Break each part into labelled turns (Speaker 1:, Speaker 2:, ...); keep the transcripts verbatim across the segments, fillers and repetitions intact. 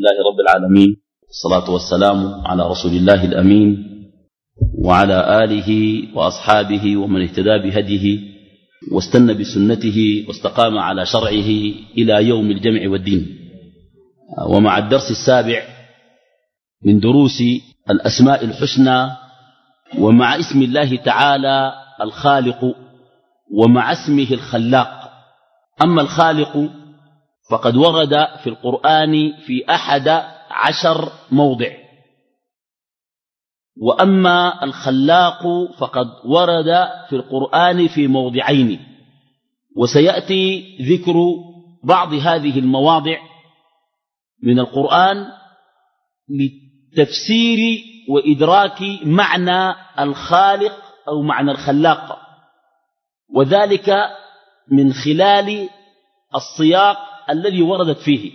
Speaker 1: لله رب العالمين، والصلاة والسلام على رسول الله الأمين وعلى آله وأصحابه ومن اهتدى بهديه واستنى بسنته واستقام على شرعه إلى يوم الجمع والدين. ومع الدرس السابع من دروس الأسماء الحسنى، ومع اسم الله تعالى الخالق، ومع اسمه الخلاق. أما الخالق فقد ورد في القرآن في أحد عشر موضع، وأما الخلاق فقد ورد في القرآن في موضعين، وسيأتي ذكر بعض هذه المواضع من القرآن لتفسير وإدراك معنى الخالق أو معنى الخلاق، وذلك من خلال السياق الذي وردت فيه.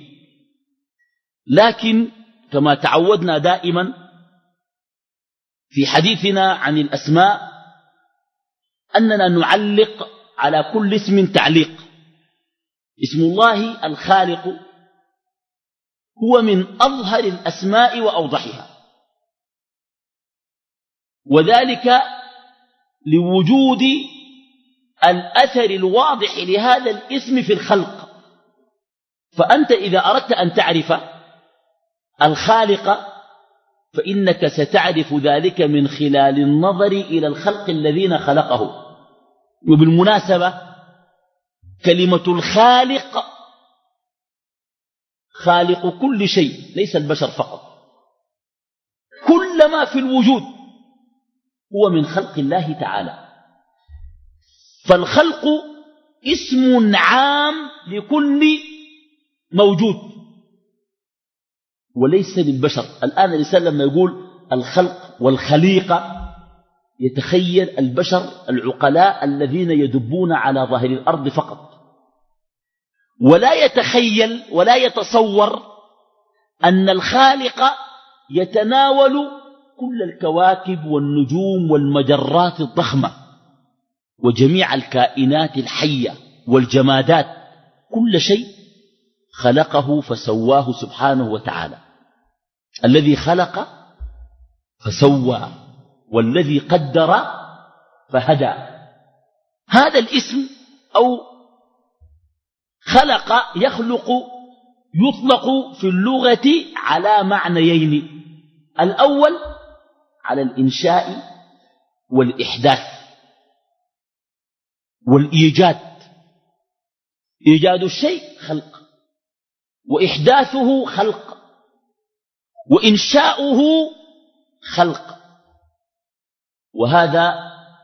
Speaker 1: لكن كما تعودنا دائما في حديثنا عن الأسماء أننا نعلق على كل اسم تعليق. اسم الله الخالق هو من أظهر الأسماء وأوضحها، وذلك لوجود الأثر الواضح لهذا الاسم في الخلق. فأنت إذا أردت أن تعرف الخالق فإنك ستعرف ذلك من خلال النظر إلى الخلق الذين خلقه. وبالمناسبة كلمة الخالق خالق كل شيء، ليس البشر فقط، كل ما في الوجود هو من خلق الله تعالى. فالخلق اسم عام لكل موجود وليس للبشر. الآن الإنسان لما يقول الخلق والخليقة يتخيل البشر العقلاء الذين يدبون على ظاهر الأرض فقط، ولا يتخيل ولا يتصور أن الخالق يتناول كل الكواكب والنجوم والمجرات الضخمة وجميع الكائنات الحية والجمادات، كل شيء خلقه فسواه سبحانه وتعالى. الذي خلق فسوى والذي قدر فهدى. هذا الاسم أو خلق يخلق يطلق في اللغة على معنيين: الأول على الإنشاء والإحداث والإيجاد. إيجاد الشيء خلق، وإحداثه خلق، وإنشاؤه خلق. وهذا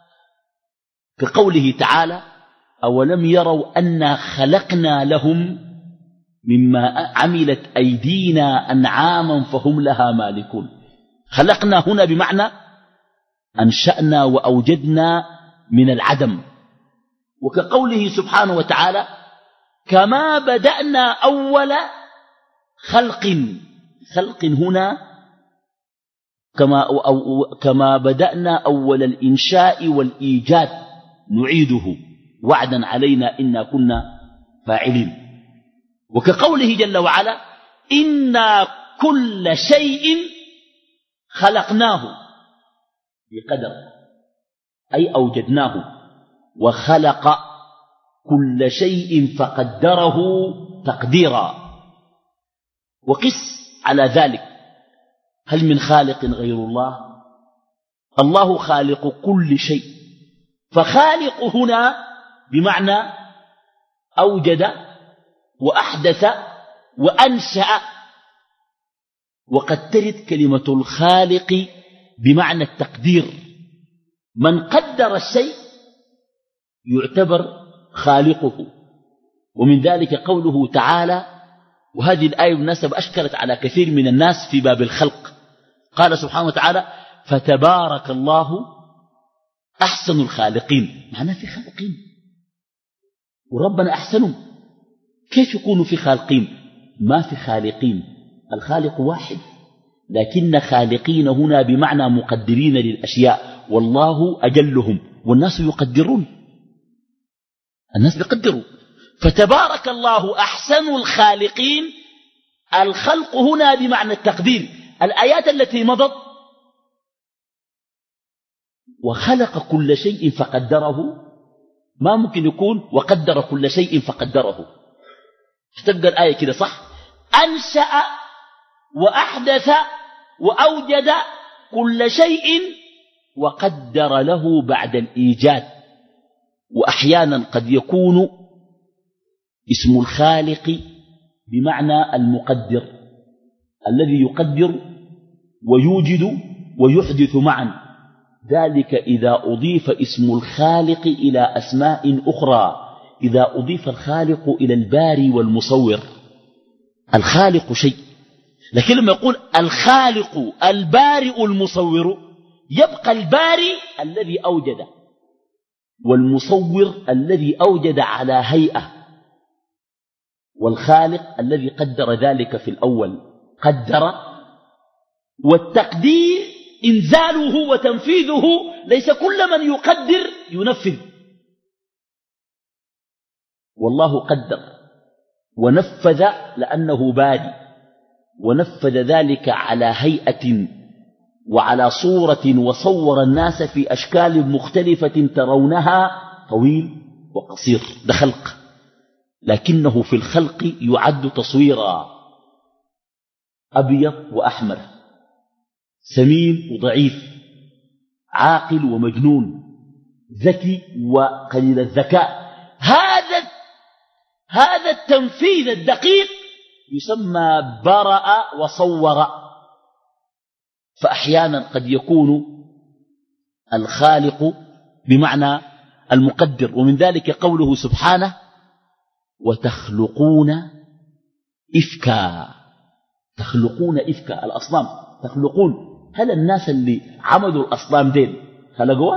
Speaker 1: كقوله تعالى: أولم يروا أنا خلقنا لهم مما عملت أيدينا أنعاما فهم لها مالكون. خلقنا هنا بمعنى أنشأنا وأوجدنا من العدم. وكقوله سبحانه وتعالى: كما بدأنا أول خلق. خلق هنا كما, أو أو كما بدأنا أول الإنشاء والإيجاد نعيده وعدا علينا إنا كنا فاعلين. وكقوله جل وعلا: إنا كل شيء خلقناه بقدر، أي أوجدناه. وخلق كل شيء فقدره تقديرا. وقس على ذلك: هل من خالق غير الله؟ الله خالق كل شيء. فخالق هنا بمعنى أوجد وأحدث وأنشأ. وقد ترد كلمة الخالق بمعنى التقدير. من قدر الشيء يعتبر خالقه. ومن ذلك قوله تعالى، وهذه الآية بالمناسبة أشكلت على كثير من الناس في باب الخلق. قال سبحانه وتعالى: فتبارك الله أحسن الخالقين. معناه في خالقين، وربنا أحسنهم. كيف يكونوا في خالقين؟ ما في خالقين، الخالق واحد، لكن خالقين هنا بمعنى مقدرين للأشياء، والله أجلهم، والناس يقدرون، الناس بيقدروا. فتبارك الله أحسن الخالقين الخلق هنا بمعنى التقدير. الآيات التي مضت وخلق كل شيء فقدره ما ممكن يكون وقدر كل شيء فقدره. تبقى الآية كده صح. أنشأ وأحدث وأوجد كل شيء وقدر له بعد الإيجاد. وأحيانا قد يكون اسم الخالق بمعنى المقدر الذي يقدر ويوجد ويحدث معا. ذلك إذا أضيف اسم الخالق إلى أسماء أخرى، إذا أضيف الخالق إلى الباري والمصور. الخالق شيء، لكن لما يقول الخالق البارئ المصور يبقى الباري الذي أوجد والمصور الذي أوجد على هيئة، والخالق الذي قدر ذلك في الأول قدر. والتقدير إنزاله وتنفيذه، ليس كل من يقدر ينفذ. والله قدر ونفذ لأنه بادي، ونفذ ذلك على هيئة وعلى صورة، وصور الناس في أشكال مختلفة ترونها، طويل وقصير. ده خلق، لكنه في الخلق يعد تصويرا. أبيض وأحمر، سمين وضعيف، عاقل ومجنون، ذكي وقليل الذكاء. هذا هذا التنفيذ الدقيق يسمى برأ وصور. فأحيانا قد يكون الخالق بمعنى المقدر، ومن ذلك قوله سبحانه وتخلقون إفكا. تخلقون إفكا، الأصنام تخلقون. هل الناس اللي عملوا الأصنام دين خلقوها؟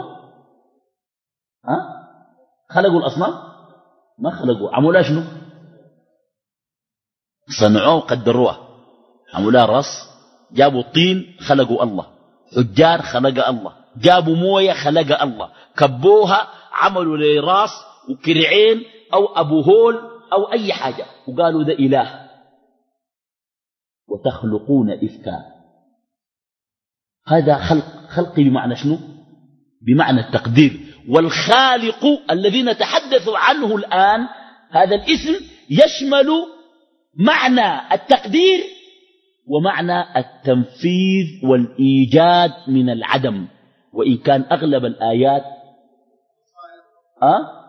Speaker 1: ها؟ خلقوا الأصنام؟ ما خلقوا. عملوا شنو؟ صنعوها وقدروها. عملوا راس، جابوا الطين خلقوا الله، حجار خلق الله، جابوا مويه خلق الله، كبوها عملوا لي راس وكرعين أو أبو هول أو أي حاجة وقالوا ده إله. وتخلقون إفكا، هذا خلق. خلق بمعنى شنو؟ بمعنى التقدير. والخالق الذي نتحدث عنه الآن هذا الاسم يشمل معنى التقدير ومعنى التنفيذ والإيجاد من العدم. وإن كان أغلب الآيات أه؟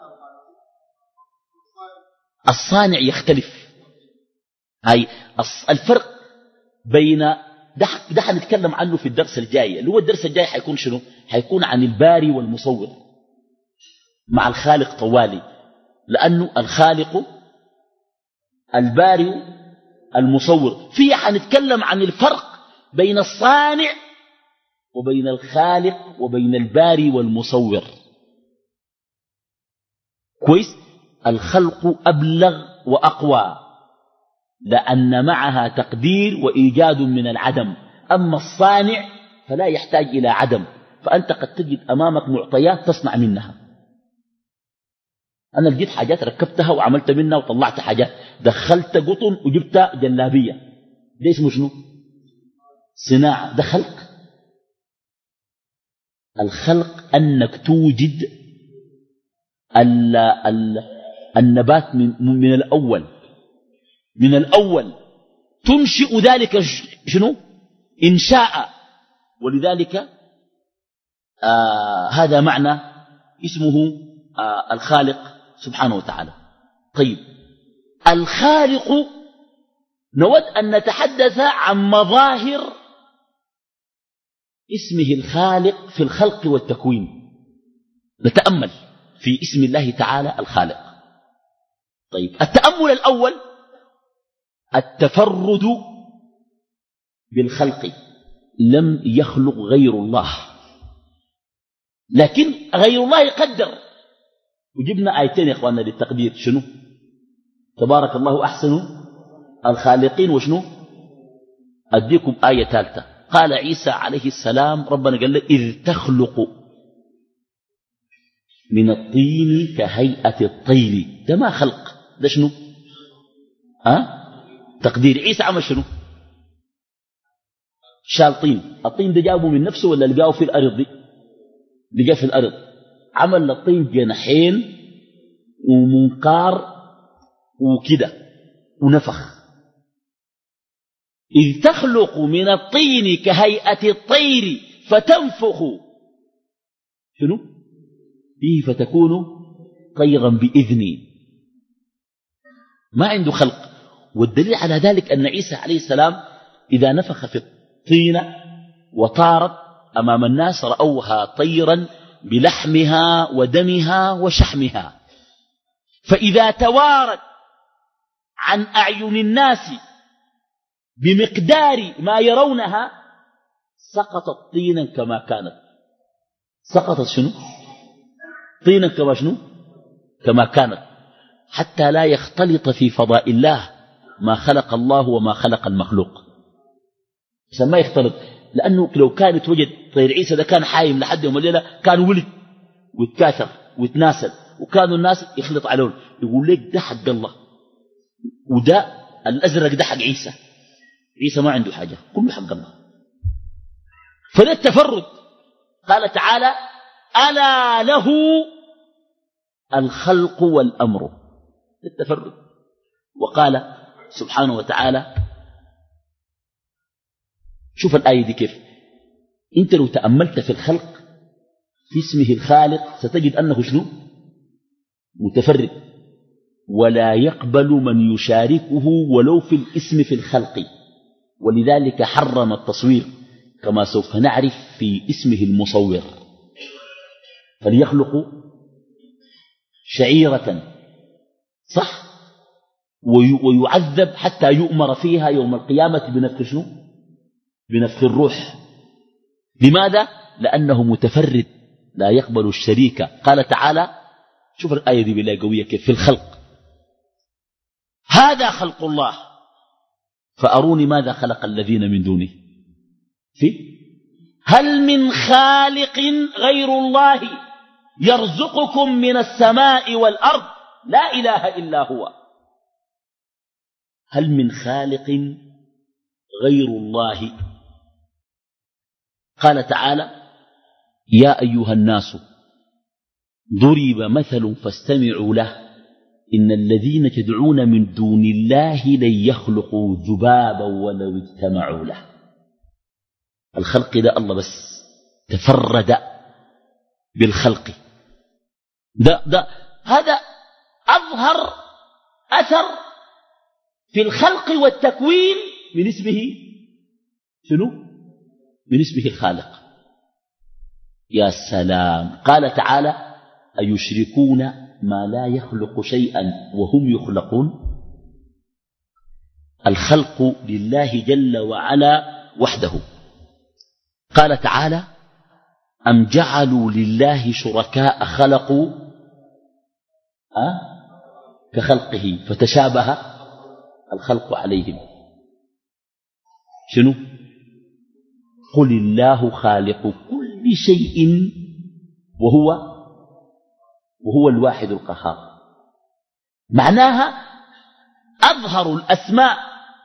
Speaker 1: الصانع يختلف. هاي الفرق بين ده, ده حنتكلم عنه في الدرس الجاي، اللي هو الدرس الجاي حيكون شنو؟ حيكون عن الباري والمصور مع الخالق طوالي، لأنه الخالق الباري المصور. فيه حنتكلم عن الفرق بين الصانع وبين الخالق وبين الباري والمصور. كويس؟ الخلق أبلغ وأقوى لأن معها تقدير وإيجاد من العدم. أما الصانع فلا يحتاج إلى عدم، فأنت قد تجد أمامك معطيات تصنع منها. أنا لقيت حاجات ركبتها وعملت منها وطلعت حاجات، دخلت قطن وجبت جلابية، ده اسمه شنو؟ صناعة. ده خلق. الخلق أنك توجد ال ال النبات من, من الأول من الأول تنشئ ذلك شنو؟ إنشاء. ولذلك آه هذا معنى اسمه آه الخالق سبحانه وتعالى. طيب، الخالق نود أن نتحدث عن مظاهر اسمه الخالق في الخلق والتكوين. نتأمل في اسم الله تعالى الخالق. طيب، التأمل الأول التفرد بالخلق. لم يخلق غير الله، لكن غير الله يقدر. وجبنا آيتين يا إخواننا للتقدير. شنو؟ تبارك الله أحسن الخالقين. وشنو؟ أديكم آية ثالثة. قال عيسى عليه السلام ربنا قال له إذ تخلق من الطين كهيئة الطير. ده ما خلق، ده شنو؟ أه؟ تقدير عيسى عمل شنو؟ شال طين. الطين ده جابه من نفسه ولا لقاه في الأرض دي؟ لقاه في الأرض. عمل للطين جناحين ومنقار وكده ونفخ. إذ تخلق من الطين كهيئة الطير فتنفخ شنو؟ فيه فتكون طيرا بإذني. ما عنده خلق. والدليل على ذلك أن عيسى عليه السلام إذا نفخ في الطين وطارت أمام الناس رأوها طيرا بلحمها ودمها وشحمها. فإذا توارت عن أعين الناس بمقدار ما يرونها سقطت طينا كما كانت. سقطت شنو؟ طينا كما شنو؟ كما كانت، حتى لا يختلط في فضاء الله ما خلق الله وما خلق المخلوق. عشان ما يختلط، لأنه لو كان يتوجد طير عيسى ده كان حايم لحد يوم الليلة كان ولد ويتكاثر ويتناسل وكانوا الناس يخلط عليهم. يقول لك ده حق الله وده الأزرق ده حق عيسى. عيسى ما عنده حاجة، كله حق الله. فده التفرد. قال تعالى ألا له الخلق والأمر. التفرد. وقال سبحانه وتعالى، شوف الآية دي كيف، انت لو تأملت في الخلق في اسمه الخالق ستجد أنه شنو؟ متفرد، ولا يقبل من يشاركه ولو في الاسم في الخلق. ولذلك حرم التصوير كما سوف نعرف في اسمه المصور. فليخلق شعيرة صح، ويعذب حتى يؤمر فيها يوم القيامة بنفخ شنو؟ بنفخ الروح. لماذا؟ لأنه متفرد لا يقبل الشريك. قال تعالى، شوف الآية دي بالله قوية كيف، في الخلق هذا خلق الله فأروني ماذا خلق الذين من دونه. في هل من خالق غير الله يرزقكم من السماء والأرض لا إله إلا هو. هل من خالق غير الله. قال تعالى يا أيها الناس ضرب مثل فاستمعوا له إن الذين تدعون من دون الله لن يخلقوا ذبابا ولو اجتمعوا له. الخلق ده الله بس تفرد بالخلق. ده ده هذا أظهر أثر في الخلق والتكوين من اسمه شنو؟ من اسمه الخالق. يا سلام. قال تعالى أيشركون ما لا يخلق شيئا وهم يخلقون. الخلق لله جل وعلا وحده. قال تعالى أم جعلوا لله شركاء خلقوا أه؟ كخلقه فتشابه الخلق عليهم. شنو؟ قل الله خالق كل شيء وهو وهو الواحد القهار. معناها أظهر الأسماء،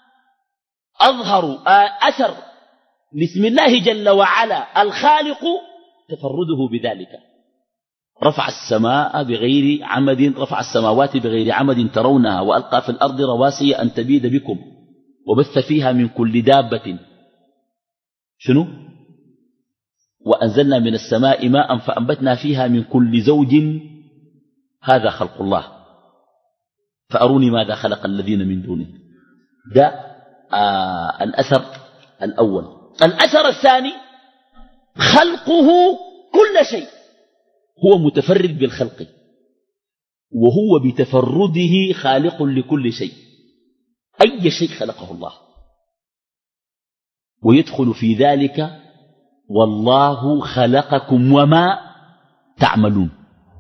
Speaker 1: أظهر أثر لاسم الله جل وعلا الخالق تفرده بذلك. رفع السماء بغير عمد، رفع السماوات بغير عمد ترونها وألقى في الأرض رواسي أن تبيد بكم وبث فيها من كل دابة. شنو؟ وأنزلنا من السماء ماء فأنبتنا فيها من كل زوج. هذا خلق الله فأروني ماذا خلق الذين من دونه. ده آه الأثر الأول. الأثر الثاني خلقه كل شيء. هو متفرد بالخلق وهو بتفرده خالق لكل شيء. أي شيء خلقه الله. ويدخل في ذلك والله خلقكم وما تعملون.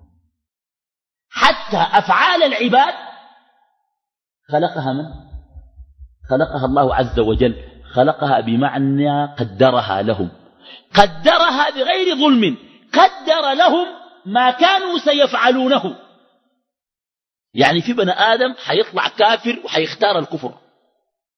Speaker 1: حتى أفعال العباد خلقها من؟ خلقها الله عز وجل. خلقها بمعنى قدرها لهم. قدرها بغير ظلم. قدر لهم ما كانوا سيفعلونه. يعني في بني آدم حيطلع كافر وحيختار الكفر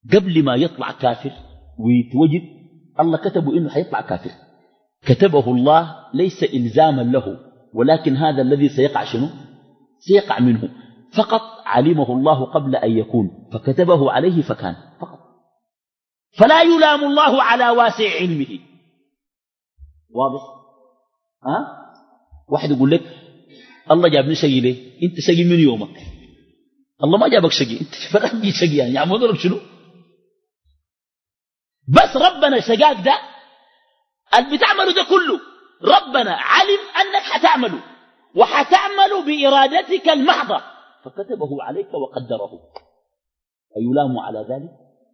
Speaker 1: قبل ما يطلع كافر ويتوجد الله كتبه إنه حيطلع كافر، كتبه الله ليس إلزاما له، ولكن هذا الذي سيقع شنو؟ سيقع منه، فقط علمه الله قبل أن يكون فكتبه عليه فكان فقط، فلا يلام الله على واسع علمه. واضح؟ ها؟ واحد يقول لك الله جابني شقي ليه؟ انت شقي من يومك، الله ما جابك شقي، انت فرقني شقي يعني يعمل لك شنو؟ بس ربنا شقاك ده اللي بتعمله ده كله ربنا علم أنك حتعمله وحتعمله بإرادتك المحضة فكتبه عليك وقدره، أيلام على ذلك؟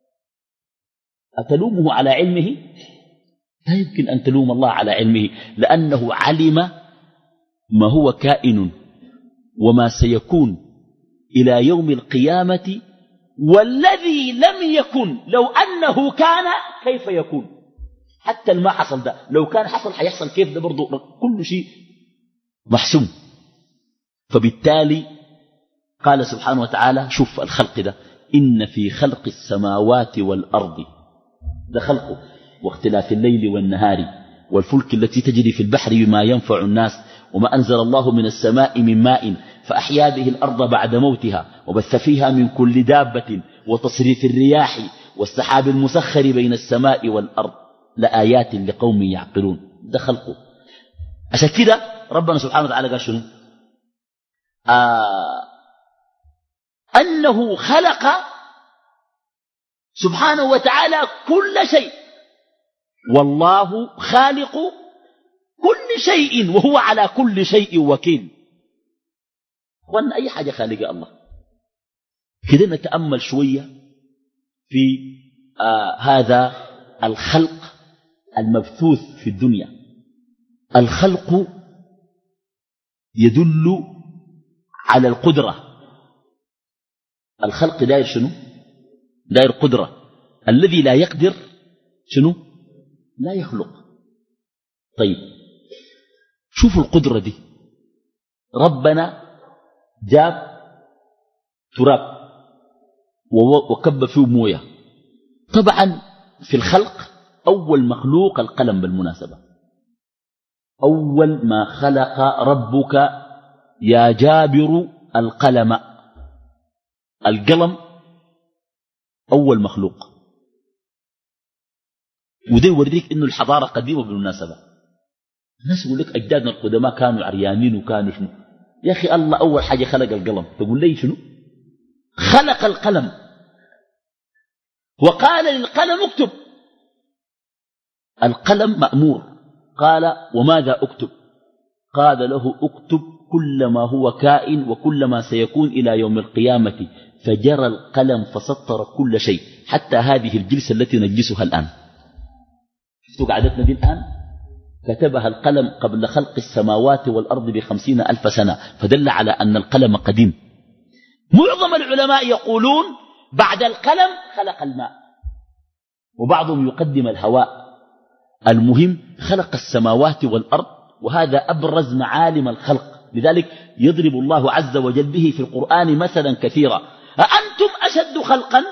Speaker 1: أتلومه على علمه؟ لا يمكن أن تلوم الله على علمه، لأنه علم ما هو كائن وما سيكون إلى يوم القيامة، والذي لم يكن لو أنه كان كيف يكون. حتى ما حصل ده لو كان حصل حيحصل كيف، ده برضو كل شيء محسوم. فبالتالي قال سبحانه وتعالى شوف الخلق ده، إن في خلق السماوات والأرض، ده خلقه، واختلاف الليل والنهار والفلك التي تجري في البحر بما ينفع الناس، وما أنزل الله من السماء من ماء فأحيا به الأرض بعد موتها وبث فيها من كل دابة وتصريف الرياح والسحاب المسخر بين السماء والأرض لآيات لقوم يعقلون. ده خلقه. عشان كده ربنا سبحانه وتعالى قال شنو؟ آه أنه خلق سبحانه وتعالى كل شيء، والله خالق كل شيء وهو على كل شيء وكيل. وأن أي حاجة خالق الله. كده نتأمل شوية في آه هذا الخلق المبثوث في الدنيا. الخلق يدل على القدرة. الخلق داير شنو؟ داير قدرة. الذي لا يقدر شنو؟ لا يخلق. طيب شوفوا القدرة دي، ربنا جاب تراب وكب فيه مويه. طبعا في الخلق أول مخلوق القلم بالمناسبة، أول ما خلق ربك يا جابر القلم، القلم أول مخلوق. وده يوريك إنه الحضارة قديمة بالمناسبة. الناس يقول لك أجدادنا القدماء كانوا عريانين وكانوا شنو. يا أخي الله أول حاجة خلق القلم، تقول لي شنو؟ خلق القلم وقال للقلم اكتب. القلم مأمور، قال وماذا أكتب؟ قال له اكتب كل ما هو كائن وكل ما سيكون إلى يوم القيامة، فجرى القلم فسطر كل شيء حتى هذه الجلسة التي نجلسها الآن. شفتوا قعدتنا دي الآن؟ كتبها القلم قبل خلق السماوات والأرض بخمسين ألف سنة، فدل على أن القلم قديم. معظم العلماء يقولون بعد القلم خلق الماء، وبعضهم يقدم الهواء. المهم خلق السماوات والأرض، وهذا أبرز معالم الخلق. لذلك يضرب الله عز وجل به في القرآن مثلا كثيرا. أأنتم أشد خلقا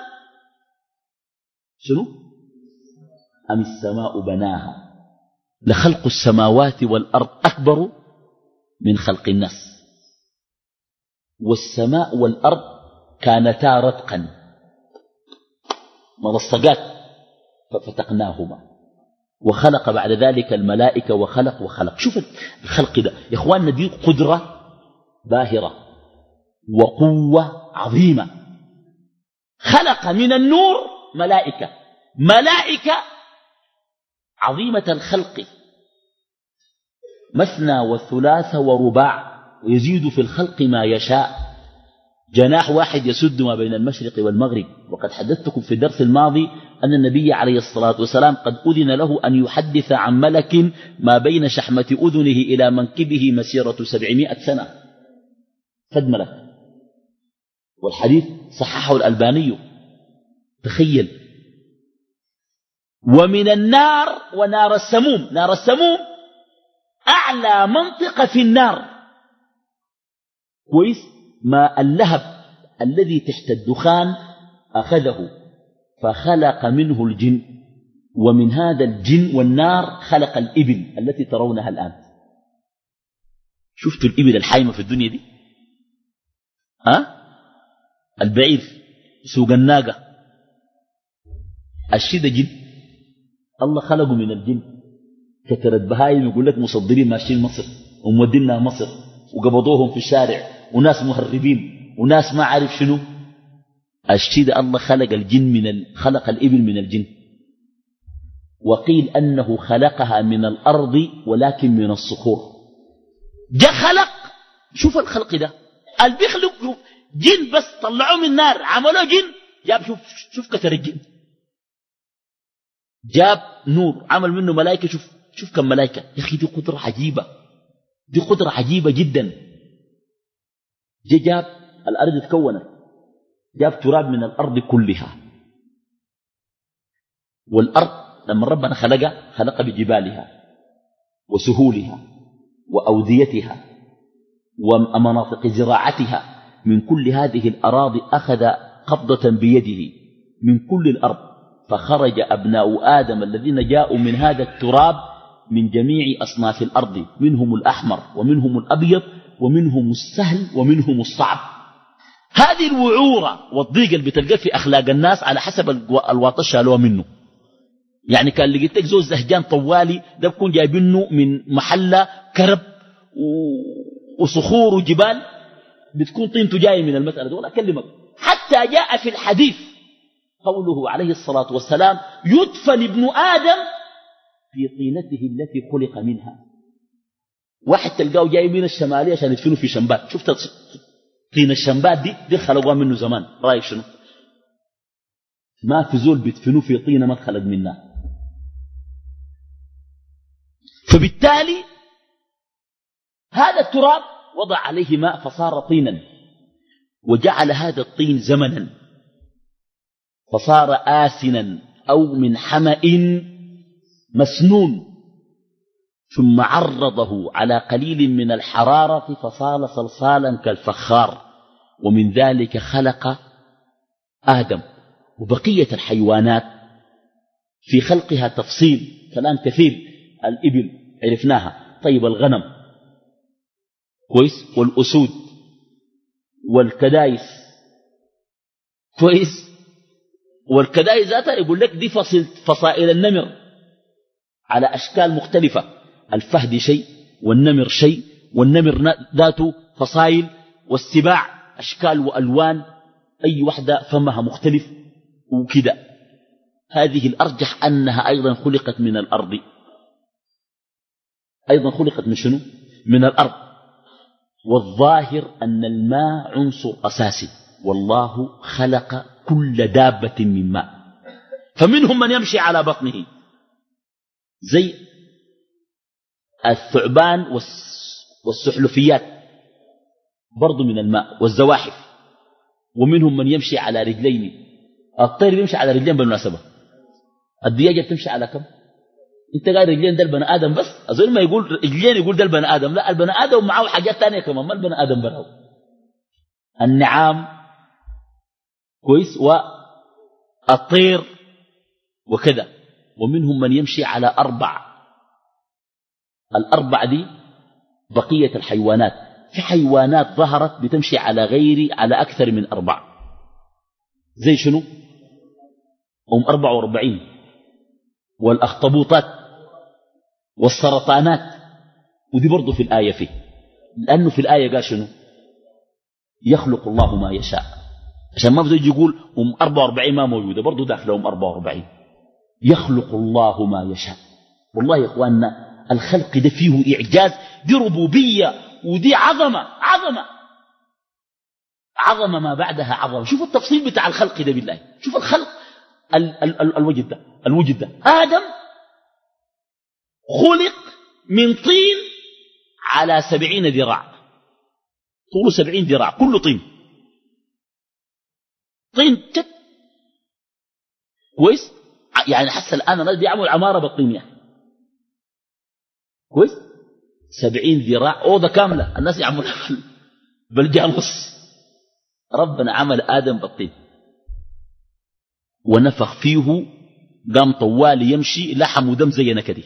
Speaker 1: شنو؟ أم السماء بناها؟ لخلق السماوات والأرض أكبر من خلق الناس. والسماء والأرض كانتا رتقا ملصقات ففتقناهما، وخلق بعد ذلك الملائكة وخلق وخلق. شوف الخلق ده يا إخواننا، دي قدرة باهرة وقوة عظيمة. خلق من النور ملائكة، ملائكة عظيمة الخلق، مثنى وثلاث ورباع، ويزيد في الخلق ما يشاء. جناح واحد يسد ما بين المشرق والمغرب. وقد حدثتكم في الدرس الماضي أن النبي عليه الصلاة والسلام قد أذن له أن يحدث عن ملك ما بين شحمة أذنه إلى منكبه مسيرة سبعمائة سنة. فد ملك، والحديث صححه الألباني. تخيل. ومن النار ونار السموم، نار السموم أعلى منطقة في النار، كويس؟ ما اللهب الذي تحت الدخان أخذه فخلق منه الجن، ومن هذا الجن والنار خلق الإبل التي ترونها الآن. شفتوا الإبل الحايمة في الدنيا دي؟ ها؟ البعير، سوق الناقة، الشي ده جن، الله خلقه من الجن. كثرت بهايم يقول لك مصدرين ماشيين مصر ومودينها مصر وقبضوهم في الشارع، وناس مهربين وناس ما عارف شنو. الشي ده الله خلق الجن من ال... خلق الإبل من الجن. وقيل أنه خلقها من الأرض ولكن من الصخور. جاء خلق، شوف الخلق ده البيخلق جن بس طلعوه من النار عملوه جن. جاب شوف شوف كثر الجن، جاب نور عمل منه ملائكة. شوف شوف كم ملائكة. يا أخي دي قدرة عجيبة، دي قدرة عجيبة جدا. جاء جاب الأرض تكونت، جاب تراب من الأرض كلها. والأرض لما ربنا خلقها خلق بجبالها وسهولها وأوديتها ومناطق زراعتها. من كل هذه الأراضي أخذ قبضة بيده من كل الأرض، فخرج أبناء آدم الذين جاءوا من هذا التراب من جميع أصناف الأرض، منهم الأحمر ومنهم الأبيض ومنهم السهل ومنهم الصعب. هذه الوعورة والضيق اللي بتلقى في أخلاق الناس على حسب الواطة شالوها منه. يعني كان لقيتك زوج زهجان طوالي ده بكون جايبينه من محلة كرب وصخور وجبال، بتكون طينته جاي من المسألة دي. ولا أكلمك حتى جاء في الحديث قوله عليه الصلاة والسلام: يدفن ابن آدم في طينته التي خلق منها. واحد تلقاه جاي من الشمالية عشان يدفنه في شمبات. شفت طين الشمبات دي دي خلقوها منه زمان. رأيك شنو؟ ما في زول بيدفنوه في طينة ما تخلق منها. فبالتالي هذا التراب وضع عليه ماء فصار طينا، وجعل هذا الطين زمنا فصار آسنا أو من حمأ مسنون، ثم عرضه على قليل من الحرارة فصار صلصالا كالفخار. ومن ذلك خلق آدم. وبقية الحيوانات في خلقها تفصيل كلام كثير. الإبل عرفناها، طيب الغنم كويس، والأسود والكدايس كويس. والكدايس ذاتها يقول لك دي فصل فصائل النمر على أشكال مختلفة. الفهد شيء والنمر شيء، والنمر ذاته فصائل، والسباع أشكال وألوان، أي واحدة فمها مختلف وكذا. هذه الأرجح أنها أيضا خلقت من الأرض، أيضا خلقت من شنو؟ من الأرض. والظاهر أن الماء عنصر أساسي، والله خلق كل دابة من ماء. فمنهم من يمشي على بطنه زي الثعبان والسحلفيات برضو من الماء والزواحف. ومنهم من يمشي على رجلين. الطير بيمشي على رجلين بالمناسبة. الدياجة بتمشي على كم؟ انت قاعد رجلين ده البني آدم بس، أظن ما يقول رجلين يقول ده البني آدم. لا، البني آدم معه حاجات تانية كمان، ما البني آدم براه. النعام كويس، والطير وكذا. ومنهم من يمشي على أربع. الأربع دي بقية الحيوانات. في حيوانات ظهرت بتمشي على غير على أكثر من أربع. زي شنو؟ هم أربع وأربعين. والأخطبوطات والسرطانات، ودي برضو في الآية فيه، لأنه في الآية قال شنو؟ يخلق الله ما يشاء. عشان ما بده يقول هم أربع وأربعين ما موجودة، برضو داخلهم أربع وأربعين. يخلق الله ما يشاء. والله يا إخواننا الخلق ده فيه إعجاز، دي ربوبية، ودي عظمة عظمة عظمة ما بعدها عظمة. شوف التفصيل بتاع الخلق ده بالله. شوف الخلق ال ال ال الوجد ده الوجد ده آدم خلق من طين على سبعين ذراع، طوله سبعين ذراع، كله طين طين تك كويس. يعني حس الآن الناس بيعملوا عمارة بالطين يعني كويس. سبعين ذراع أوضة كاملة الناس يعملوا بالجالوس. ربنا عمل آدم بالطين. ونفخ فيه قام طوال يمشي لحم ودم زي نكدي.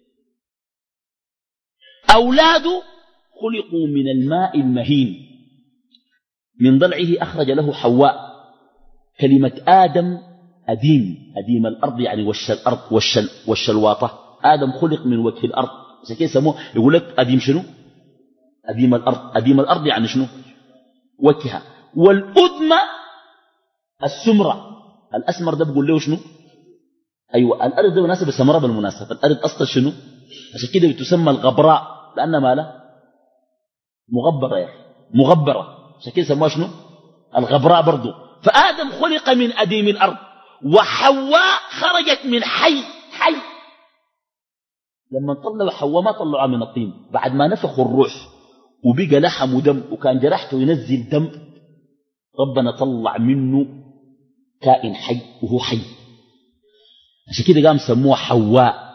Speaker 1: أولاده خلقوا من الماء المهين، من ضلعه أخرج له حواء. كلمة آدم أديم، أديم الأرض يعني وش الأرض والشل والشلواطة. آدم خلق من وجه الأرض، كيف سموه؟ يقول لك أديم شنو؟ أديم الأرض. أديم الأرض يعني شنو؟ وجهها. والأدمة السمرة، الأسمر ده بقول له شنو؟ أيوة الأرض ده مناسبة سمرة بالمناسبة. الأرض أصلا شنو؟ عشان كده بتسمى الغبراء لأنها مالها مغبرة يا أخي، مغبرة، عشان كده سموها شنو؟ الغبراء برضو. فآدم خلق من أديم الأرض، وحواء خرجت من حي. حي لما طلعوا حواء ما طلعوا من الطين، بعد ما نفخوا الروح وبقى لحم ودم وكان جرحته ينزل دم، ربنا طلع منه كائن حي وهو حي. عشان كده قام سموه حواء.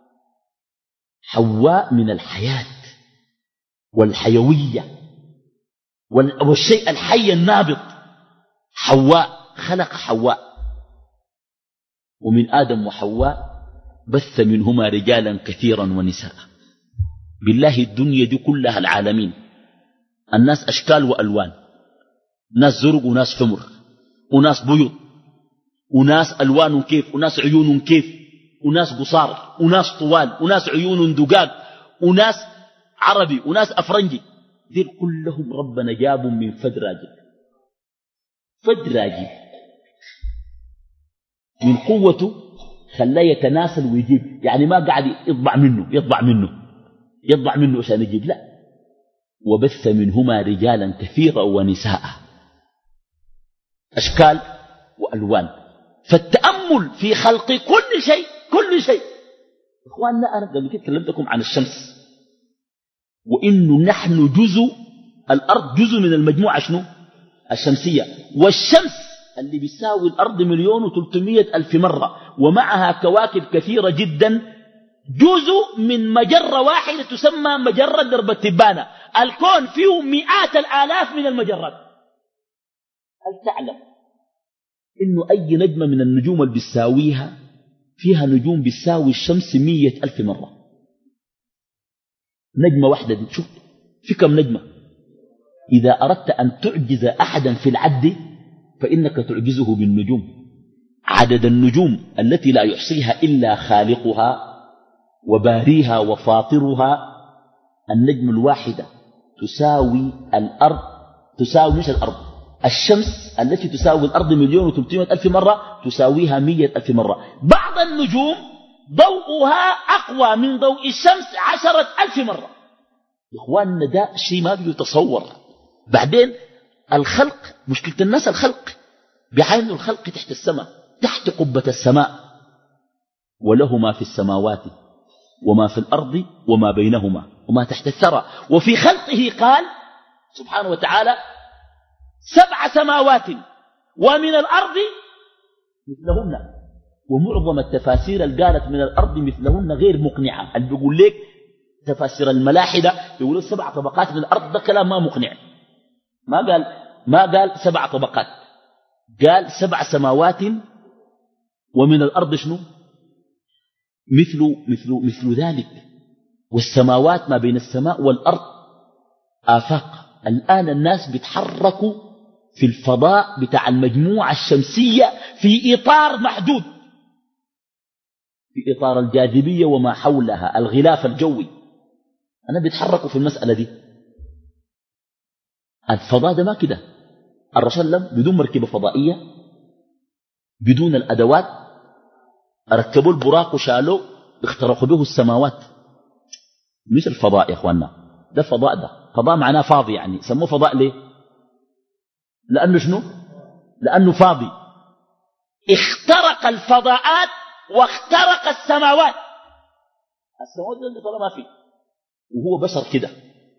Speaker 1: حواء من الحياة والحيوية والشيء الحي النابض. حواء خلق حواء. ومن آدم وحواء بث منهما رجالا كثيرا ونساء. بالله الدنيا دي كلها العالمين، الناس أشكال وألوان، ناس زرق وناس حمر وناس بيض وناس ألوان كيف وناس عيون كيف وناس قصار وناس طوال وناس عيون دقاق وناس عربي وناس أفرنجي. دير كلهم ربنا جابهم من فد راجل. فد راجل من قوته خلاه يتناسل ويجيب، يعني ما قاعد يطبع منه يطبع منه يطبع منه عشان يجيب، لا. وبث منهما رجالا كثيرا ونساء، أشكال وألوان. فالتأمل في خلق كل شيء كل شيء. إخواننا أنا قبل كده كلمتكم عن الشمس، وإنه نحن جزء، الأرض جزء من المجموعة شنو؟ الشمسية. والشمس اللي بيساوي الأرض مليون وثلاثمائة ألف مرة ومعها كواكب كثيرة جدا، جزء من مجرة واحدة تسمى مجرة درب التبانة. الكون فيه مئات الآلاف من المجرات. هل تعلم إنه أي نجمة من النجوم اللي بتساويها فيها نجوم بتساوي الشمس مية ألف مرة؟ نجمة واحدة دي شوف في كم نجمة. إذا أردت أن تعجز أحدا في العد فإنك تعجزه بالنجوم. عدد النجوم التي لا يحصيها إلا خالقها وباريها وفاطرها، النجم الواحدة تساوي الأرض، تساوي مش الأرض، الشمس التي تساوي الأرض مليون وثلاثمائة ألف مرة تساويها مية ألف مرة. بعض النجوم ضوءها أقوى من ضوء الشمس عشرة ألف مرة. إخواننا ده شيء ما بيتصور. بعدين الخلق، مشكلة الناس الخلق، بعينوا الخلق تحت السماء، تحت قبة السماء. وله ما في السماوات وما في الأرض وما بينهما وما تحت الثرى. وفي خلقه قال سبحانه وتعالى سبع سماوات ومن الأرض مثلهن. ومعظم التفاسير اللي قالت من الأرض مثلهن غير مقنعة. اللي بيقول لك تفاسير الملاحدة يقولوا سبع طبقات من الأرض، ده كلام ما مقنع. ما قال ما قال سبع طبقات، قال سبع سماوات ومن الأرض شنو؟ مثل مثل مثل ذلك. والسماوات ما بين السماء والأرض آفاق. الآن الناس بيتحركوا في الفضاء بتاع المجموعة الشمسية في إطار محدود، في إطار الجاذبية وما حولها الغلاف الجوي. أنا بيتحركوا في المسألة دي. الفضاء ده ما كده. الرسول لم بدون مركبة فضائية، بدون الأدوات، ركبوا البراق وشالوا اخترقوا به السماوات. مش الفضاء يا اخواننا، ده فضاء. ده فضاء معناه فاضي، يعني سموه فضاء ليه؟ لأنه شنو؟ لأنه فاضي. اخترق الفضاءات واخترق السماوات. السماوات اللي فضاء ما فيه، وهو بشر كده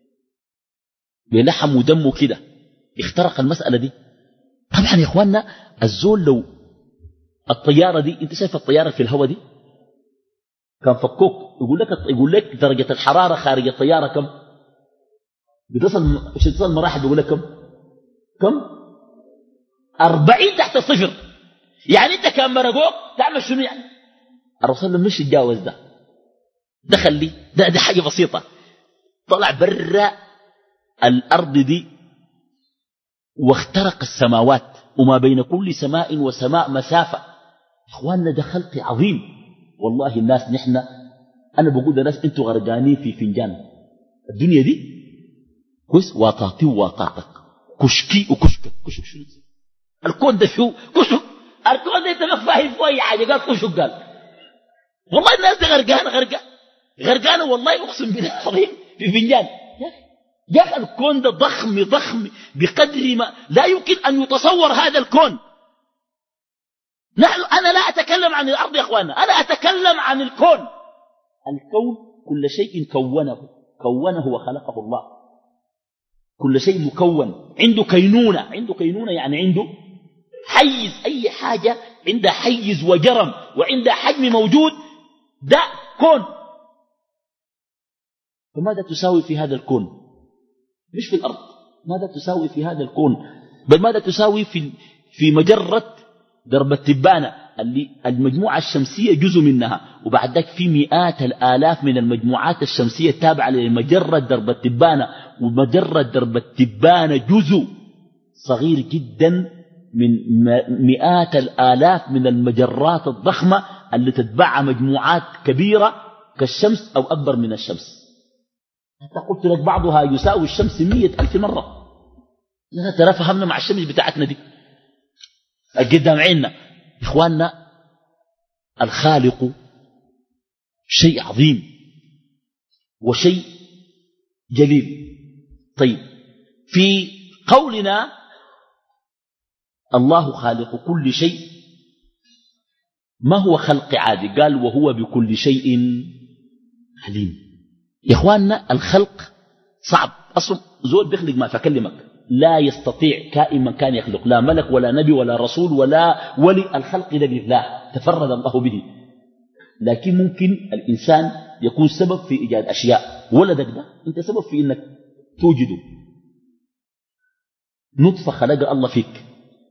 Speaker 1: بلحم ودمه كده، اخترق المسألة دي. طبعا يا اخواننا الزول لو الطيارة دي، انت شايف الطيارة في الهواء دي كان فكوك يقول لك يقول لك درجة الحرارة خارج الطيارة كم؟ بتصل بتصل مراحل بيقول لك كم؟ كم؟ أربعين تحت الصفر. يعني انت كان مرقوك تعمل شنو يعني؟ الرسول مش يتجاوز ده، دخل لي ده دي حاجة بسيطة، طلع برا الأرض دي واخترق السماوات وما بين كل سماء وسماء مسافة. إخواننا ده خلق عظيم والله. الناس نحن أنا بقول للناس أنتوا غرقانين في فنجان الدنيا دي كويس، واطاطي وواطاطك كشكي وكشكك كشك شنو الكون ده شو كشك الكون ده انت ما فاهم فيه حاجه قال كشك قال والله الناس دي غرقانه غرقانه غرقانه والله اقسم بالله العظيم في فنجان. يا اخي الكون ده ضخم ضخم بقدر ما لا يمكن ان يتصور هذا الكون. نحن انا لا اتكلم عن الارض يا اخوانا، انا اتكلم عن الكون. الكون كل شيء كونه كونه وخلقه الله، كل شيء مكون، عنده كينونة، عنده كينونة يعني عنده حيز، أي حاجة عندها حيز وجرم وعندها حجم موجود، ده كون. فماذا تساوي في هذا الكون؟ مش في الأرض، ماذا تساوي في هذا الكون؟ بل ماذا تساوي في في مجرة درب التبانة اللي المجموعة الشمسية جزء منها، وبعد ذلك في مئات الآلاف من المجموعات الشمسية التابعة لمجرة درب التبانة، ومجرة درب التبانة جزء صغير جدا من مئات الآلاف من المجرات الضخمة اللي تتبعها مجموعات كبيرة كالشمس أو أكبر من الشمس. حتى قلت لك بعضها يساوي الشمس مية ألف مرة. لا ترى فهمنا مع الشمس بتاعتنا دي قدام عيننا. إخواننا الخالق شيء عظيم وشيء جليل. طيب في قولنا الله خالق كل شيء، ما هو خلق عادي؟ قال وهو بكل شيء عليم. يا إخواننا الخلق صعب أصلا، زول بيخلق ما فكلمك لا يستطيع كائن من كان يخلق، لا ملك ولا نبي ولا رسول ولا ولي، الخلق لله تفرد الله به. لكن ممكن الإنسان يكون سبب في إيجاد أشياء. ولدك ده أنت سبب في إنك توجده، نطفة خلق الله فيك،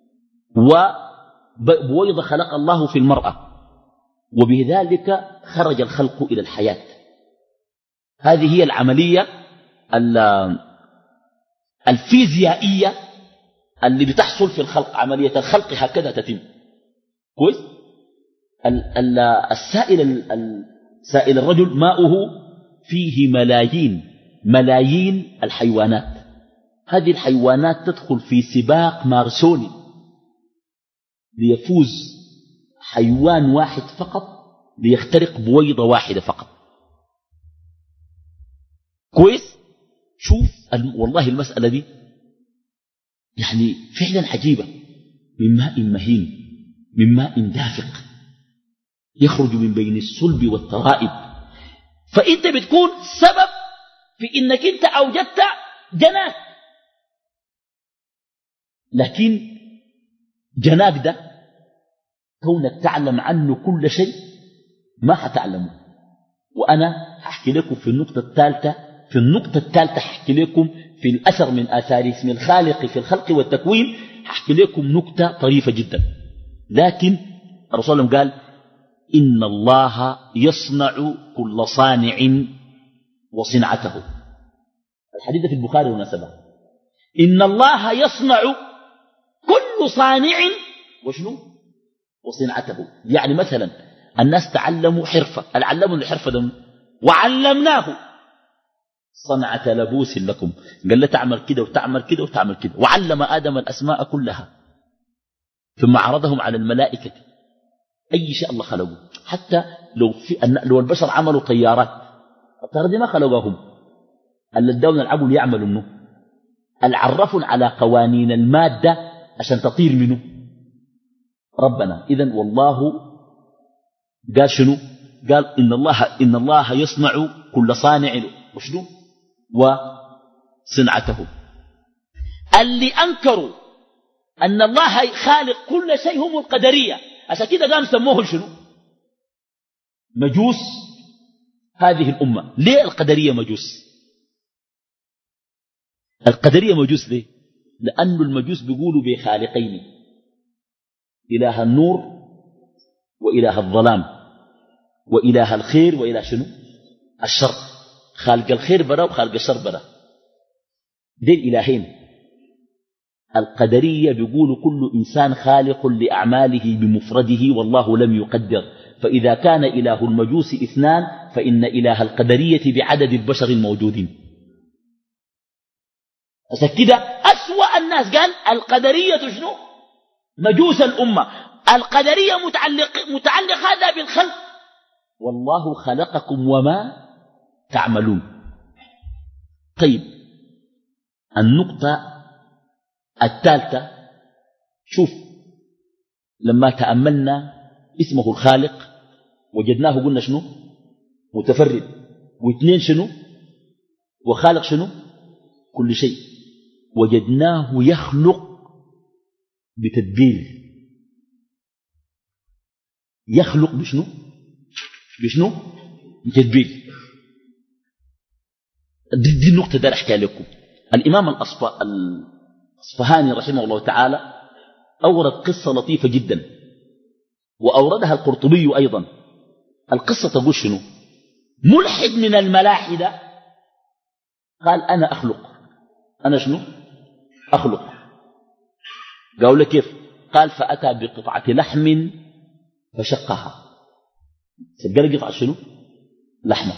Speaker 1: وبويضة خلق الله في المرأة، وبذلك خرج الخلق إلى الحياة. هذه هي العملية الفيزيائية اللي بتحصل في الخلق. عملية الخلق هكذا تتم كويس. السائل سائل الرجل ماؤه فيه ملايين ملايين الحيوانات. هذه الحيوانات تدخل في سباق مارسوني ليفوز حيوان واحد فقط ليخترق بويضة واحدة فقط. كويس. شوف والله المسألة دي يعني فعلا عجيبة. من ماء مهين، من ماء دافق يخرج من بين الصلب والترائب. فأنت بتكون سبب في إنك أنت أوجدت جناك، لكن جناك ده كونك تعلم عنه كل شيء ما حتعلمه. وأنا أحكي لكم في النقطة الثالثة في النقطة الثالثة أحكي لكم في الأثر من آثار اسم الخالق في الخلق والتكوين. أحكي لكم نقطة طريفة جدا. لكن الرسول قال إن الله يصنع كل صانع وصنعته. الحديث في البخاري مناسبة. إن الله يصنع كل صانع وشنو وصنعته. يعني مثلا الناس تعلموا حرفة، العلموا الحرفة ده وعلمناه صنعة لبوس لكم. قال له تعمل كده وتعمل كده وتعمل كده. وعلم آدم الأسماء كلها ثم عرضهم على الملائكة. أي شيء الله خلقه. حتى لو, في لو البشر عملوا طيارات، الطيارات دي ما خلقوهم، اللي اداهم العبوا ليعملوا منه، العرفوا على قوانين المادة عشان تطير منه ربنا. إذن والله قال شنو؟ قال إن الله, إن الله يصنع كل صانع وشنو وصنعته. اللي أنكروا أن الله خالق كل شيء هم القدرية. عشان كده قام سموه شنو مجوس هذه الأمة. ليه القدرية مجوس؟ القدرية مجوس ليه؟ لأن المجوس بيقولوا بخالقين. إله النور وإله الظلام، وإله الخير وإله شنو الشر. خالق الخير برا وخالق الشر برا، دين إلهين. القدرية بيقولوا كل إنسان خالق لأعماله بمفرده والله لم يقدر، فإذا كان إله المجوس اثنان فإن إله القدرية بعدد البشر الموجودين. عشان كده أسوأ الناس قال القدرية شنو؟ مجوس الأمة. القدرية متعلق, متعلق هذا بالخلق، والله خلقكم وما تعملون. طيب النقطة الثالثة، شوف لما تأملنا اسمه الخالق وجدناه قلنا شنو؟ متفرد، واثنين شنو؟ وخالق شنو؟ كل شيء. وجدناه يخلق بتدبير. يخلق بشنو؟ بشنو؟ بتدبير. دي, دي النقطة دار أحكي لكم. الإمام الأصفهاني رحمه الله تعالى أورد قصة لطيفة جدا، وأوردها القرطبي أيضا. القصة تقول شنو؟ ملحد من الملاحدة قال أنا أخلق. أنا شنو؟ أخلق. قالوا له كيف؟ قال فأتى بقطعة لحم فشقها. سجل قطعة شنو؟ لحمة.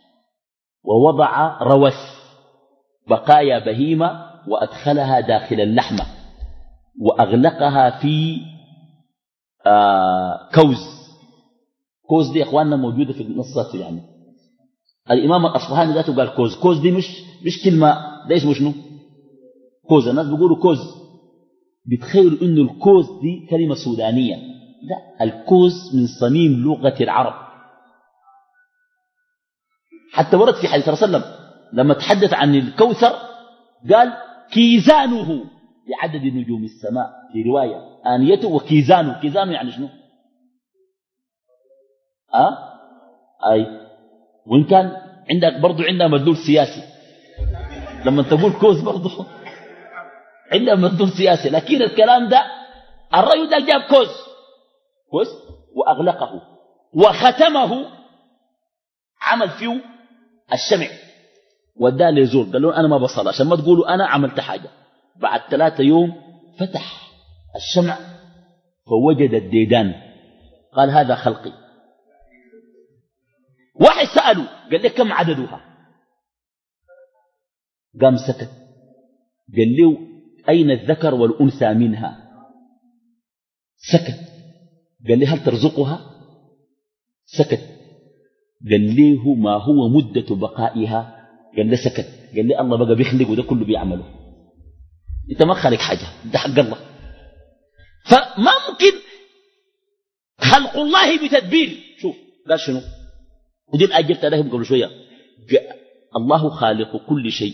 Speaker 1: ووضع روث بقايا بهيمة وأدخلها داخل اللحمة وأغلقها في آه كوز. كوز دي إخواننا موجودة في النصات يعني. الإمام الأصفهاني ذاته قال كوز. كوز دي مش مش كلمة، ده اسمه شنو؟ كوز. الناس بيقولوا كوز، بتخيلوا إنه الكوز دي كلمة سودانية. لا، الكوز من صميم لغة العرب. حتى ورد في حديث صلى الله عليه وسلم لما تحدث عن الكوثر قال كيزانه بعدد نجوم السماء، في رواية آنيته وكيزانه. كيزانه يعني شنو؟ أه؟ أي. وإن كان عندك برضو عندها مدلول سياسي، لما تقول كوز برضو عندها مدلول سياسي، لكن الكلام ده الرجل ده جاب كوز كوز وأغلقه وختمه، عمل فيه الشمع وداه لزول. قال له أنا ما بصل عشان ما تقولوا أنا عملت حاجة. بعد ثلاثة يوم فتح الشمع فوجد الديدان. قال هذا خلقي. واحد سأله قال لي كم عددها؟ قام سكت. قال له أين الذكر والأنثى منها؟ سكت. قال لي هل ترزقها؟ سكت. قال له ما هو مدة بقائها؟ قال لي سكت. قال لي الله بقى بيخلق وده كله بيعمله، انت ما خالق حاجة، ده حق الله. فما ممكن خلق الله بتدبير. شوف قال شنو، ودي الأجلت عليهم قبل شوية. الله خالق كل شيء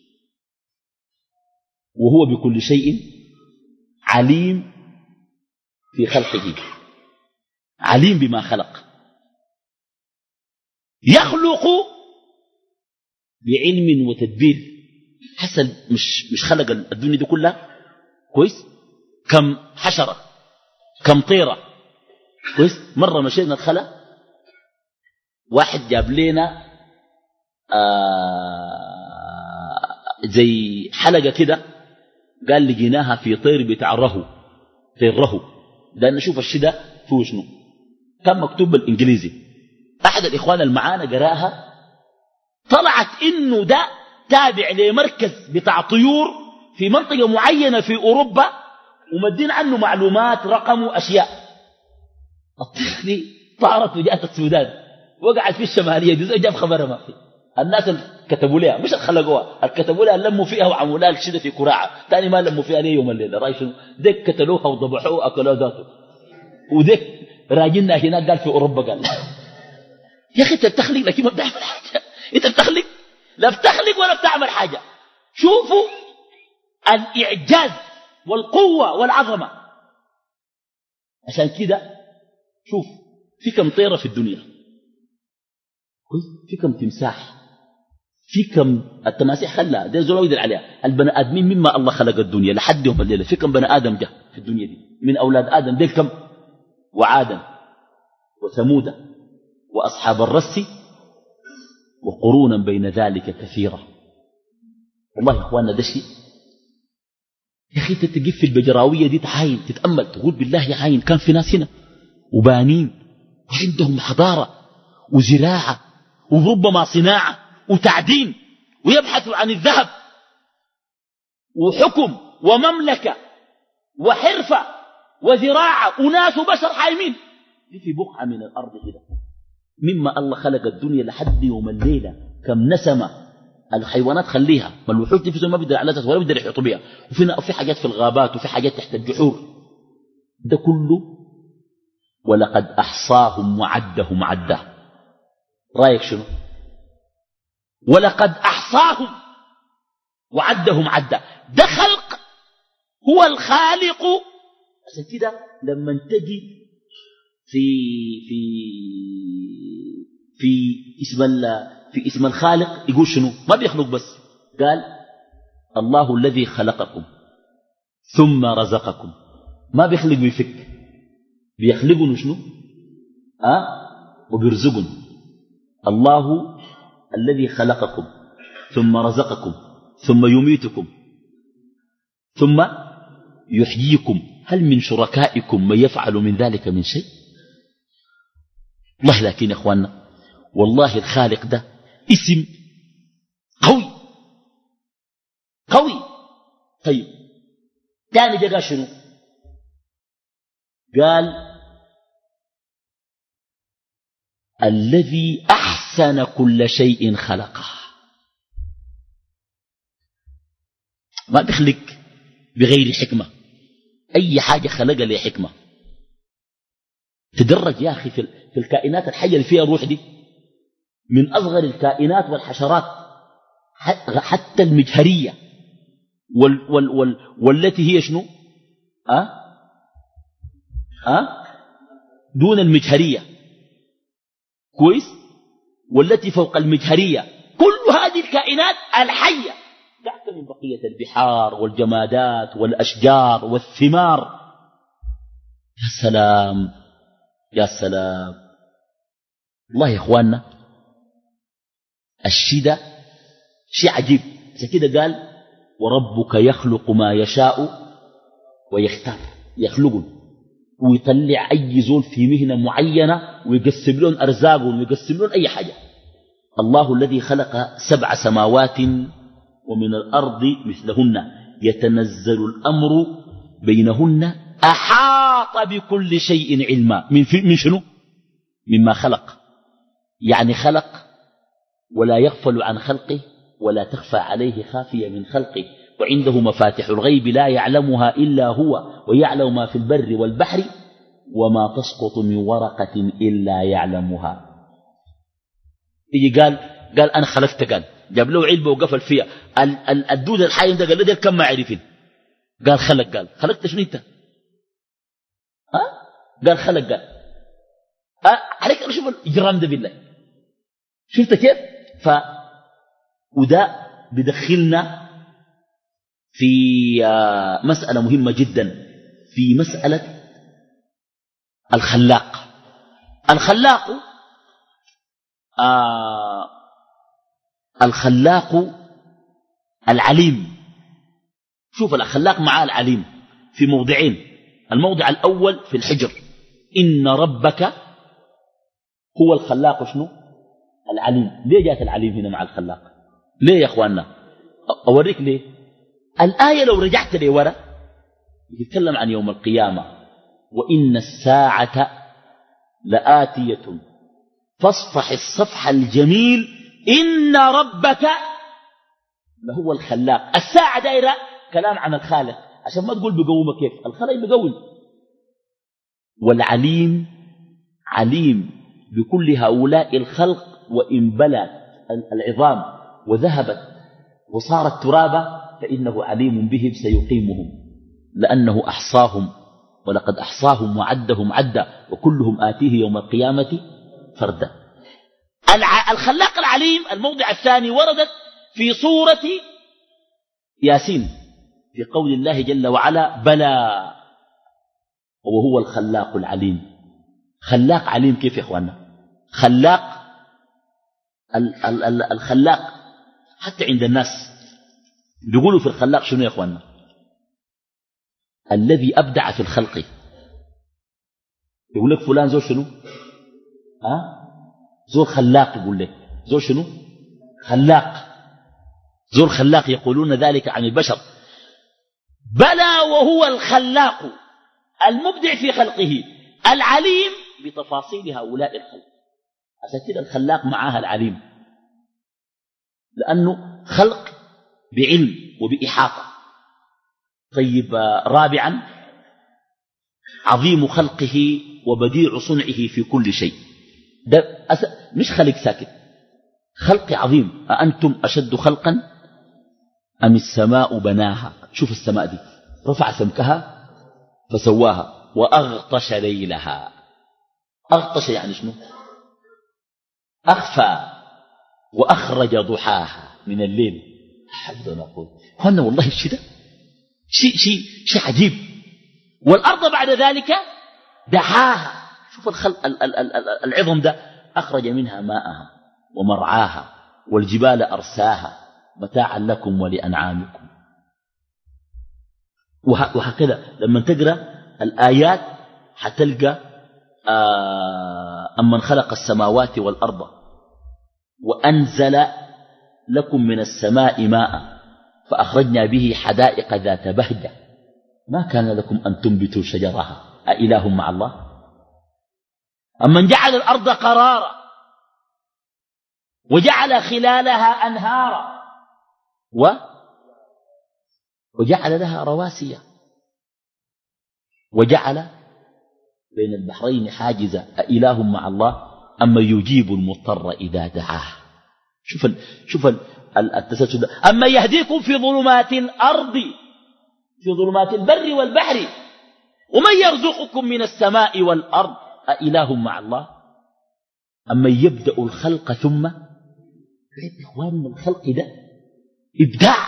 Speaker 1: وهو بكل شيء عليم في خلقه، عليم بما خلق. يخلق بعلم وتدبير. حسن مش مش خلق الدنيا دي كلها كويس؟ كم حشرة، كم طيرة كويس؟ مرة مشينا الخلا، واحد جاب لنا آه زي حلقة كده، قال لقيناها في طير بتاع رهو، طير رهو ده نشوف الشدة فيه شنو. كان مكتوب بالإنجليزي. أحد الإخوان المعانا قراها، طلعت إنه ده تابع لمركز بتاع طيور في منطقة معينة في أوروبا، ومدين عنه معلومات رقم وأشياء. الطير دي طارت وجاءت السودان، وقعت في الشمالية دي، جاب خبرها ما في. الناس اللي كتبوا لها مش خلقوها، الكتبوا لها لموا فيها وعملوا لها الشدة في كراعة، ثاني ما لموا فيها ليه يوم الليلة. رأي شنو؟ ديك كتلوها وضبحوها أكلوا ذاته، وديك راجلنا هناك قال في أوروبا قال يا أخي أنت بتخلق لكن ما بتعمل حاجة. أنت بتخلق لا بتخلق ولا بتعمل حاجة. شوفوا الإعجاز والقوة والعظمة. عشان كده شوف في كم طيرة في الدنيا، في كم تمساح، في كم التماسيح خلها ده زول يقدر عليها. البني آدمين مما الله خلق الدنيا لحد يوم الليلة في كم بني آدم جه، في الدنيا دي من أولاد آدم ديل كم؟ وعادا وثمودا وأصحاب الرس وقرونا بين ذلك كثيرا. والله يا إخواننا ده شيء يا أخي تتقف في البجراوية دي تعاين تتأمل تقول بالله يا عين كان في ناس هنا وبانين وعندهم حضارة وزراعة وربما صناعة وتعدين ويبحثوا عن الذهب وحكم ومملكة وحرفة وزراعة وناس وبشر حايمين دي في بقعة من الأرض كده. مما الله خلق الدنيا لحد يوم الليلة كم نسمة الحيوانات خليها ما الوحوش دي في ما بيقدر علاتها ولا بيقدر يحيطوا بها وفي في حاجات في الغابات وفي حاجات تحت الجحور ده كله ولقد أحصاهم وعدهم عدا. رأيك شنو؟ ولقد أحصاهم وعدهم عدا. ده خلق هو الخالق. عشان كده لما تجي في في في اسم في اسم الخالق يقول شنو؟ ما بيخلق بس قال الله الذي خلقكم ثم رزقكم. ما بيخلق ويفك بيخلقون شنو؟ أه؟ وبيرزقون. الله الذي خلقكم ثم رزقكم ثم يميتكم ثم يحييكم هل من شركائكم من يفعل من ذلك من شيء؟ والله لكن يا اخواننا والله الخالق ده اسم قوي قوي. طيب تاني جاء شنو؟ قال الذي أحسن كل شيء خلقه. ما بيخلق بغير حكمة. أي حاجة خلقها لها حكمة. تدرج يا أخي في في الكائنات الحية اللي فيها روح دي من أصغر الكائنات والحشرات حتى المجهرية وال وال وال والتي هي شنو؟ أه؟ أه؟ دون المجهرية كويس والتي فوق المجهرية. كل هذه الكائنات الحية تحت من بقية البحار والجمادات والأشجار والثمار. يا سلام يا سلام. والله يا إخواننا الشدة شيء عجيب. عشان كده قال وربك يخلق ما يشاء ويختار. يخلقون ويطلع أي زول في مهنة معينة ويقسم لهم أرزاقهم ويقسم لهم أي حاجة. الله الذي خلق سبع سماوات ومن الأرض مثلهن يتنزل الأمر بينهن أحاط بكل شيء علما. من, من شنو؟ مما خلق. يعني خلق ولا يغفل عن خلقه ولا تخفى عليه خافية من خلقه وعنده مفاتح الغيب لا يعلمها إلا هو ويعلم ما في البر والبحر وما تسقط من ورقة إلا يعلمها. يجي قال قال أنا خلقت قال جاب له علبة وقفل فيها الدود الحايم ده قال له كم ما عرفين قال خلق قال خلقت شنو انت؟ ها؟ قال خلق قال أه؟ عليك شوف الإجرام ده بالله شفت كيف؟ ف وده بدخلنا في مسألة مهمة جدا في مسألة الخلاق. الخلاق آه الخلاق العليم. شوف الخلاق مع العليم في موضعين. الموضع الأول في الحجر إن ربك هو الخلاق شنو؟ العليم. ليه جاءت العليم هنا مع الخلاق؟ ليه يا أخواننا؟ أوريك ليه. الآية لو رجعت لي ورا يتكلم عن يوم القيامة وإن الساعة لآتية فاصفح الصفح الجميل إن ربك لهو الخلاق. الساعة دائرة كلام عن الخالق عشان ما تقول بقومه كيف الخالق بقوم. والعليم عليم بكل هؤلاء الخلق وإن بلت العظام وذهبت وصارت ترابا فإنه عليم بهم سيقيمهم لأنه أحصاهم ولقد أحصاهم وعدهم عدا وكلهم آتيه يوم القيامة فردا. الخلاق العليم الموضع الثاني وردت في سورة ياسين في قول الله جل وعلا بلى وهو الخلاق العليم. خلاق عليم كيف يا اخوانا؟ خلاق ال ال ال الخلاق حتى عند الناس بيقولوا في الخلاق شنو يا اخوانا؟ الذي أبدع في الخلق. يقول لك فلان زول شنو؟ ها؟ زول خلاق. يقول لك زول شنو؟ خلاق. زول خلاق يقولون ذلك عن البشر. بلى وهو الخلاق المبدع في خلقه العليم بتفاصيل هؤلاء الخلق. عشان كده الخلاق معاها العليم، لأنه خلق بعلم وبإحاطة. طيب رابعا عظيم خلقه وبديع صنعه في كل شيء. ده مش خلق ساكت، خلق عظيم. أأنتم أشد خلقا أم السماء بناها؟ شوف السماء دي رفع سمكها فسواها وأغطش ليلها. أغطش يعني شنو؟ أخفى وأخرج ضحاها من الليل. حد نقول هنا والله الشيء ده شيء شيء شيء عجيب. والأرض بعد ذلك دحاها. شوف الخلق العظم ده. أخرج منها ماءها ومرعاها والجبال أرساها متاعا لكم ولأنعامكم. وهكذا لما تقرأ الآيات حتلقى أمن خلق السماوات والأرض وأنزل لكم من السماء ماء فأخرجنا به حدائق ذات بهجة ما كان لكم أن تنبتوا شجرها أإله مع الله. أمن جعل الأرض قرارا وجعل خلالها أنهارا و وجعل لها رواسي وجعل بين البحرين حاجزا أإله مع الله أما يجيب المضطر إذا دعاه. شوف ال... شوف ال... التسلسل. أما يهديكم في ظلمات الأرض في ظلمات البر والبحر ومن يرزقكم من السماء والأرض أإله مع الله. أما يبدأ الخلق ثم إخواننا الخلق ده إبداع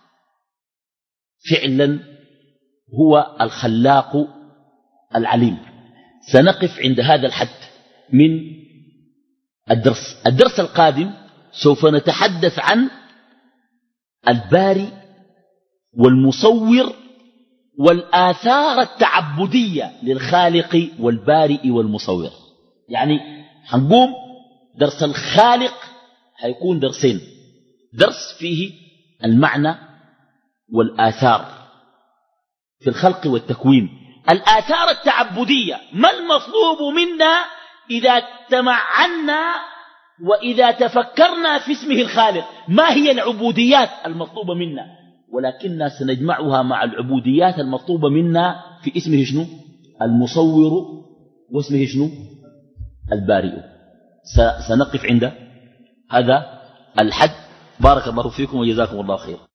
Speaker 1: فعلا. هو الخلاق العليم. سنقف عند هذا الحد من الدرس. الدرس القادم سوف نتحدث عن الباري والمصور والآثار التعبدية للخالق والبارئ والمصور. يعني هنقوم درس الخالق هيكون درسين. درس فيه المعنى والآثار في الخلق والتكوين. الآثار التعبدية ما المطلوب منا إذا تمعنا وإذا تفكرنا في اسمه الخالق. ما هي العبوديات المطلوبة منا؟ ولكننا سنجمعها مع العبوديات المطلوبة منا في اسمه شنو؟ المصور واسمه شنو؟ البارئ. سنقف عند هذا الحد. بارك الله فيكم وجزاكم الله خير.